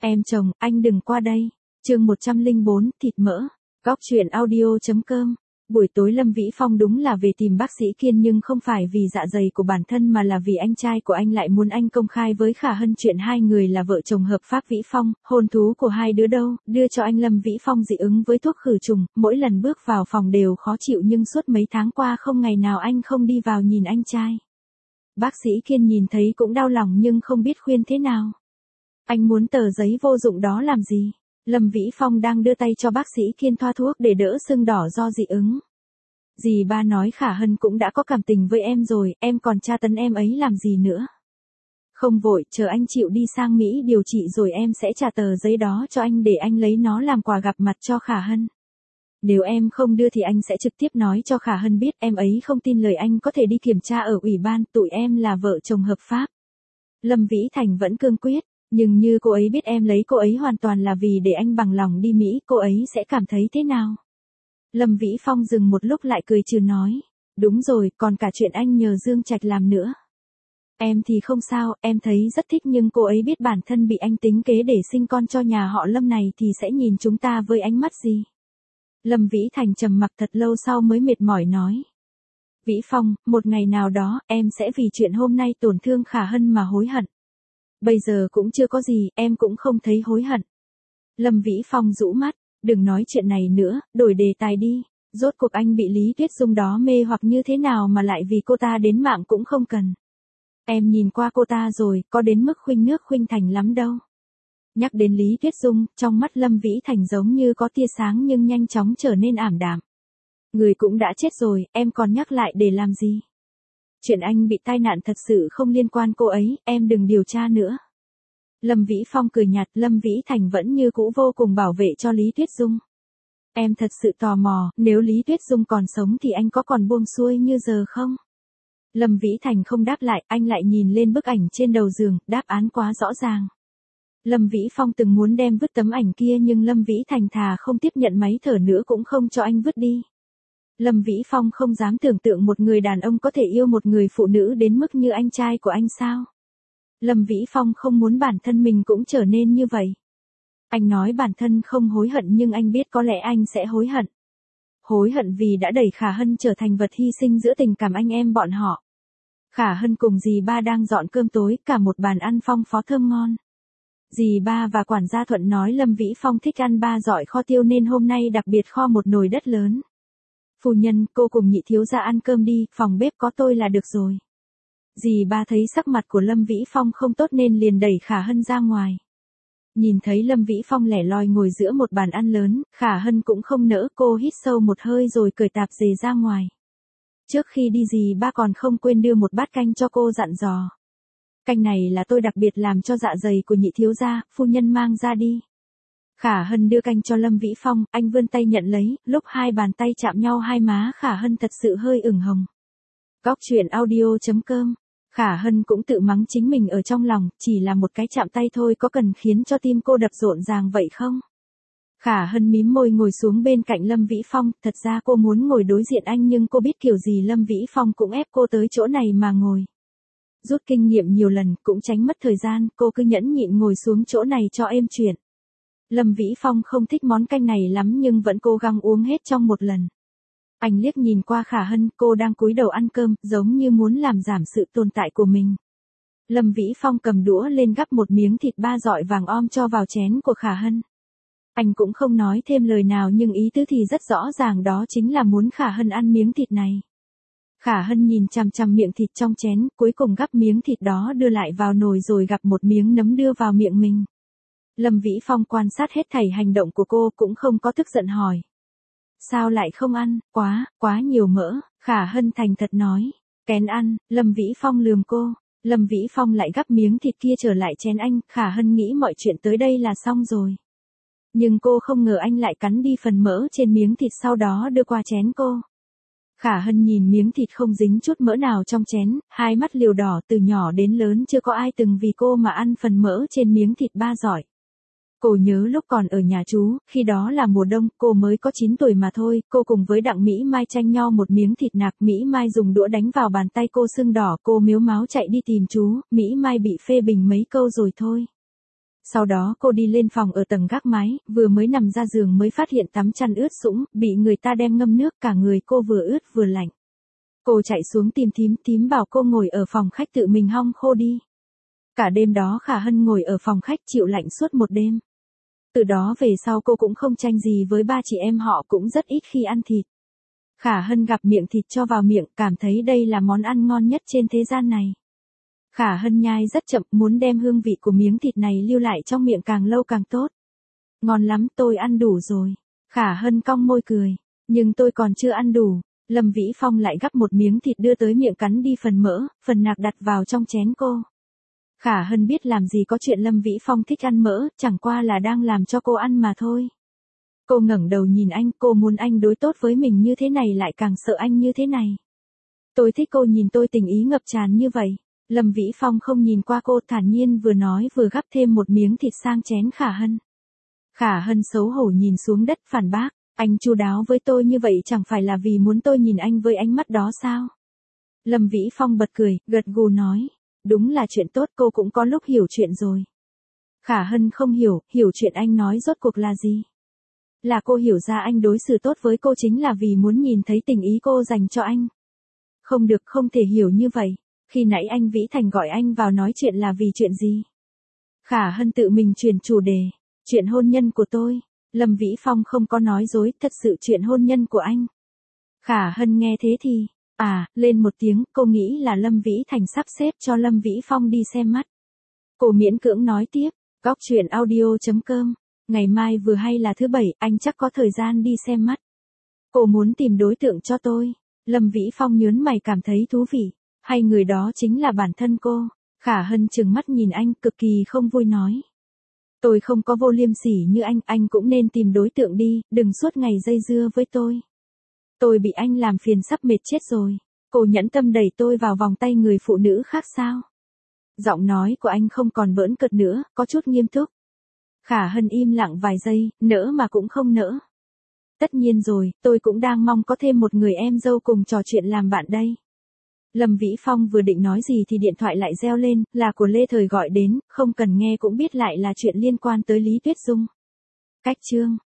Em chồng, anh đừng qua đây. Chương 104, thịt mỡ. Góc truyện audio.com. Buổi tối Lâm Vĩ Phong đúng là về tìm bác sĩ Kiên nhưng không phải vì dạ dày của bản thân mà là vì anh trai của anh lại muốn anh công khai với Khả Hân chuyện hai người là vợ chồng hợp pháp. Vĩ Phong, hôn thú của hai đứa đâu, đưa cho anh. Lâm Vĩ Phong dị ứng với thuốc khử trùng, mỗi lần bước vào phòng đều khó chịu nhưng suốt mấy tháng qua không ngày nào anh không đi vào nhìn anh trai. Bác sĩ Kiên nhìn thấy cũng đau lòng nhưng không biết khuyên thế nào. Anh muốn tờ giấy vô dụng đó làm gì? Lâm Vĩ Phong đang đưa tay cho bác sĩ Kiên thoa thuốc để đỡ sưng đỏ do dị ứng. Dì ba nói Khả Hân cũng đã có cảm tình với em rồi, em còn tra tấn em ấy làm gì nữa. Không vội, chờ anh chịu đi sang Mỹ điều trị rồi em sẽ trả tờ giấy đó cho anh để anh lấy nó làm quà gặp mặt cho Khả Hân. Nếu em không đưa thì anh sẽ trực tiếp nói cho Khả Hân biết, em ấy không tin lời anh có thể đi kiểm tra ở ủy ban, tụi em là vợ chồng hợp pháp. Lâm Vĩ Thành vẫn cương quyết. Nhưng như cô ấy biết em lấy cô ấy hoàn toàn là vì để anh bằng lòng đi Mỹ, cô ấy sẽ cảm thấy thế nào? Lâm Vĩ Phong dừng một lúc lại cười trừ nói. Đúng rồi, còn cả chuyện anh nhờ Dương Trạch làm nữa. Em thì không sao, em thấy rất thích nhưng cô ấy biết bản thân bị anh tính kế để sinh con cho nhà họ Lâm này thì sẽ nhìn chúng ta với ánh mắt gì? Lâm Vĩ Thành trầm mặc thật lâu sau mới mệt mỏi nói. Vĩ Phong, một ngày nào đó, em sẽ vì chuyện hôm nay tổn thương Khả Hân mà hối hận. Bây giờ cũng chưa có gì, em cũng không thấy hối hận. Lâm Vĩ Phong rũ mắt, đừng nói chuyện này nữa, đổi đề tài đi. Rốt cuộc anh bị Lý Tuyết Dung đó mê hoặc như thế nào mà lại vì cô ta đến mạng cũng không cần. Em nhìn qua cô ta rồi, có đến mức khuynh nước khuynh thành lắm đâu. Nhắc đến Lý Tuyết Dung, trong mắt Lâm Vĩ Thành giống như có tia sáng nhưng nhanh chóng trở nên ảm đạm. Người cũng đã chết rồi, em còn nhắc lại để làm gì? Chuyện anh bị tai nạn thật sự không liên quan cô ấy, em đừng điều tra nữa. Lâm Vĩ Phong cười nhạt, Lâm Vĩ Thành vẫn như cũ vô cùng bảo vệ cho Lý Tuyết Dung. Em thật sự tò mò, nếu Lý Tuyết Dung còn sống thì anh có còn buông xuôi như giờ không? Lâm Vĩ Thành không đáp lại, anh lại nhìn lên bức ảnh trên đầu giường, đáp án quá rõ ràng. Lâm Vĩ Phong từng muốn đem vứt tấm ảnh kia nhưng Lâm Vĩ Thành thà không tiếp nhận máy thở nữa cũng không cho anh vứt đi. Lâm Vĩ Phong không dám tưởng tượng một người đàn ông có thể yêu một người phụ nữ đến mức như anh trai của anh sao. Lâm Vĩ Phong không muốn bản thân mình cũng trở nên như vậy. Anh nói bản thân không hối hận nhưng anh biết có lẽ anh sẽ hối hận. Hối hận vì đã đẩy Khả Hân trở thành vật hy sinh giữa tình cảm anh em bọn họ. Khả Hân cùng dì ba đang dọn cơm tối, cả một bàn ăn phong phó thơm ngon. Dì ba và quản gia Thuận nói Lâm Vĩ Phong thích ăn ba giỏi kho tiêu nên hôm nay đặc biệt kho một nồi đất lớn. Phu nhân, cô cùng nhị thiếu gia ăn cơm đi, phòng bếp có tôi là được rồi. Dì ba thấy sắc mặt của Lâm Vĩ Phong không tốt nên liền đẩy Khả Hân ra ngoài. Nhìn thấy Lâm Vĩ Phong lẻ loi ngồi giữa một bàn ăn lớn, Khả Hân cũng không nỡ, cô hít sâu một hơi rồi cởi tạp dề ra ngoài. Trước khi đi dì ba còn không quên đưa một bát canh cho cô dặn dò. Canh này là tôi đặc biệt làm cho dạ dày của nhị thiếu gia, phu nhân mang ra đi. Khả Hân đưa canh cho Lâm Vĩ Phong, anh vươn tay nhận lấy, lúc hai bàn tay chạm nhau hai má Khả Hân thật sự hơi ửng hồng. Góc truyện audio.com. Khả Hân cũng tự mắng chính mình ở trong lòng, chỉ là một cái chạm tay thôi có cần khiến cho tim cô đập rộn ràng vậy không? Khả Hân mím môi ngồi xuống bên cạnh Lâm Vĩ Phong, thật ra cô muốn ngồi đối diện anh nhưng cô biết kiểu gì Lâm Vĩ Phong cũng ép cô tới chỗ này mà ngồi. Rút kinh nghiệm nhiều lần, cũng tránh mất thời gian, cô cứ nhẫn nhịn ngồi xuống chỗ này cho êm chuyện. Lâm Vĩ Phong không thích món canh này lắm nhưng vẫn cố gắng uống hết trong một lần. Anh liếc nhìn qua Khả Hân, cô đang cúi đầu ăn cơm, giống như muốn làm giảm sự tồn tại của mình. Lâm Vĩ Phong cầm đũa lên gắp một miếng thịt ba giọi vàng om cho vào chén của Khả Hân. Anh cũng không nói thêm lời nào nhưng ý tứ thì rất rõ ràng, đó chính là muốn Khả Hân ăn miếng thịt này. Khả Hân nhìn chằm chằm miệng thịt trong chén, cuối cùng gắp miếng thịt đó đưa lại vào nồi rồi gặp một miếng nấm đưa vào miệng mình. Lâm Vĩ Phong quan sát hết thảy hành động của cô cũng không có tức giận hỏi. Sao lại không ăn, quá nhiều mỡ, Khả Hân thành thật nói. Kén ăn, Lâm Vĩ Phong lườm cô. Lâm Vĩ Phong lại gắp miếng thịt kia trở lại chén anh, Khả Hân nghĩ mọi chuyện tới đây là xong rồi. Nhưng cô không ngờ anh lại cắn đi phần mỡ trên miếng thịt sau đó đưa qua chén cô. Khả Hân nhìn miếng thịt không dính chút mỡ nào trong chén, hai mắt liều đỏ, từ nhỏ đến lớn chưa có ai từng vì cô mà ăn phần mỡ trên miếng thịt ba giỏi. Cô nhớ lúc còn ở nhà chú, khi đó là mùa đông, cô mới có 9 tuổi mà thôi, cô cùng với Đặng Mỹ Mai tranh nhau một miếng thịt nạc, Mỹ Mai dùng đũa đánh vào bàn tay cô sưng đỏ, cô mếu máo chạy đi tìm chú, Mỹ Mai bị phê bình mấy câu rồi thôi. Sau đó cô đi lên phòng ở tầng gác mái, vừa mới nằm ra giường mới phát hiện tắm chăn ướt sũng, bị người ta đem ngâm nước, cả người cô vừa ướt vừa lạnh. Cô chạy xuống tìm thím bảo cô ngồi ở phòng khách tự mình hong khô đi. Cả đêm đó Khả Hân ngồi ở phòng khách chịu lạnh suốt một đêm. Từ đó về sau cô cũng không tranh gì với ba chị em họ, cũng rất ít khi ăn thịt. Khả Hân gặp miệng thịt cho vào miệng, cảm thấy đây là món ăn ngon nhất trên thế gian này. Khả Hân nhai rất chậm, muốn đem hương vị của miếng thịt này lưu lại trong miệng càng lâu càng tốt. Ngon lắm, tôi ăn đủ rồi. Khả Hân cong môi cười. Nhưng tôi còn chưa ăn đủ. Lâm Vĩ Phong lại gắp một miếng thịt đưa tới miệng cắn đi phần mỡ, phần nạc đặt vào trong chén cô. Khả Hân biết làm gì có chuyện Lâm Vĩ Phong thích ăn mỡ, chẳng qua là đang làm cho cô ăn mà thôi. Cô ngẩng đầu nhìn anh, cô muốn anh đối tốt với mình như thế này, lại càng sợ anh như thế này. Tôi thích cô nhìn tôi tình ý ngập tràn như vậy. Lâm Vĩ Phong không nhìn qua cô, thản nhiên vừa nói vừa gắp thêm một miếng thịt sang chén Khả Hân. Khả Hân xấu hổ nhìn xuống đất phản bác, anh chu đáo với tôi như vậy chẳng phải là vì muốn tôi nhìn anh với ánh mắt đó sao? Lâm Vĩ Phong bật cười, gật gù nói, đúng là chuyện tốt, cô cũng có lúc hiểu chuyện rồi. Khả Hân không hiểu chuyện anh nói rốt cuộc là gì? Là cô hiểu ra anh đối xử tốt với cô chính là vì muốn nhìn thấy tình ý cô dành cho anh. Không được, không thể hiểu như vậy. Khi nãy anh Vĩ Thành gọi anh vào nói chuyện là vì chuyện gì? Khả Hân tự mình chuyển chủ đề. Chuyện hôn nhân của tôi. Lâm Vĩ Phong không có nói dối, thật sự chuyện hôn nhân của anh. Khả Hân nghe thế thì, lên một tiếng, cô nghĩ là Lâm Vĩ Thành sắp xếp cho Lâm Vĩ Phong đi xem mắt. Cô miễn cưỡng nói tiếp, góc chuyện audio.com, ngày mai vừa hay là thứ Bảy, anh chắc có thời gian đi xem mắt. Cô muốn tìm đối tượng cho tôi. Lâm Vĩ Phong nhớn mày, cảm thấy thú vị. Hay người đó chính là bản thân cô? Khả Hân trừng mắt nhìn anh, cực kỳ không vui nói. Tôi không có vô liêm sỉ như anh cũng nên tìm đối tượng đi, đừng suốt ngày dây dưa với tôi. Tôi bị anh làm phiền sắp mệt chết rồi. Cô nhẫn tâm đẩy tôi vào vòng tay người phụ nữ khác sao? Giọng nói của anh không còn bỡn cợt nữa, có chút nghiêm túc. Khả Hân im lặng vài giây, nỡ mà cũng không nỡ. Tất nhiên rồi, tôi cũng đang mong có thêm một người em dâu cùng trò chuyện làm bạn đây. Lâm Vĩ Phong vừa định nói gì thì điện thoại lại reo lên, là của Lê Thời gọi đến, không cần nghe cũng biết lại là chuyện liên quan tới Lý Tuyết Dung. Cách chương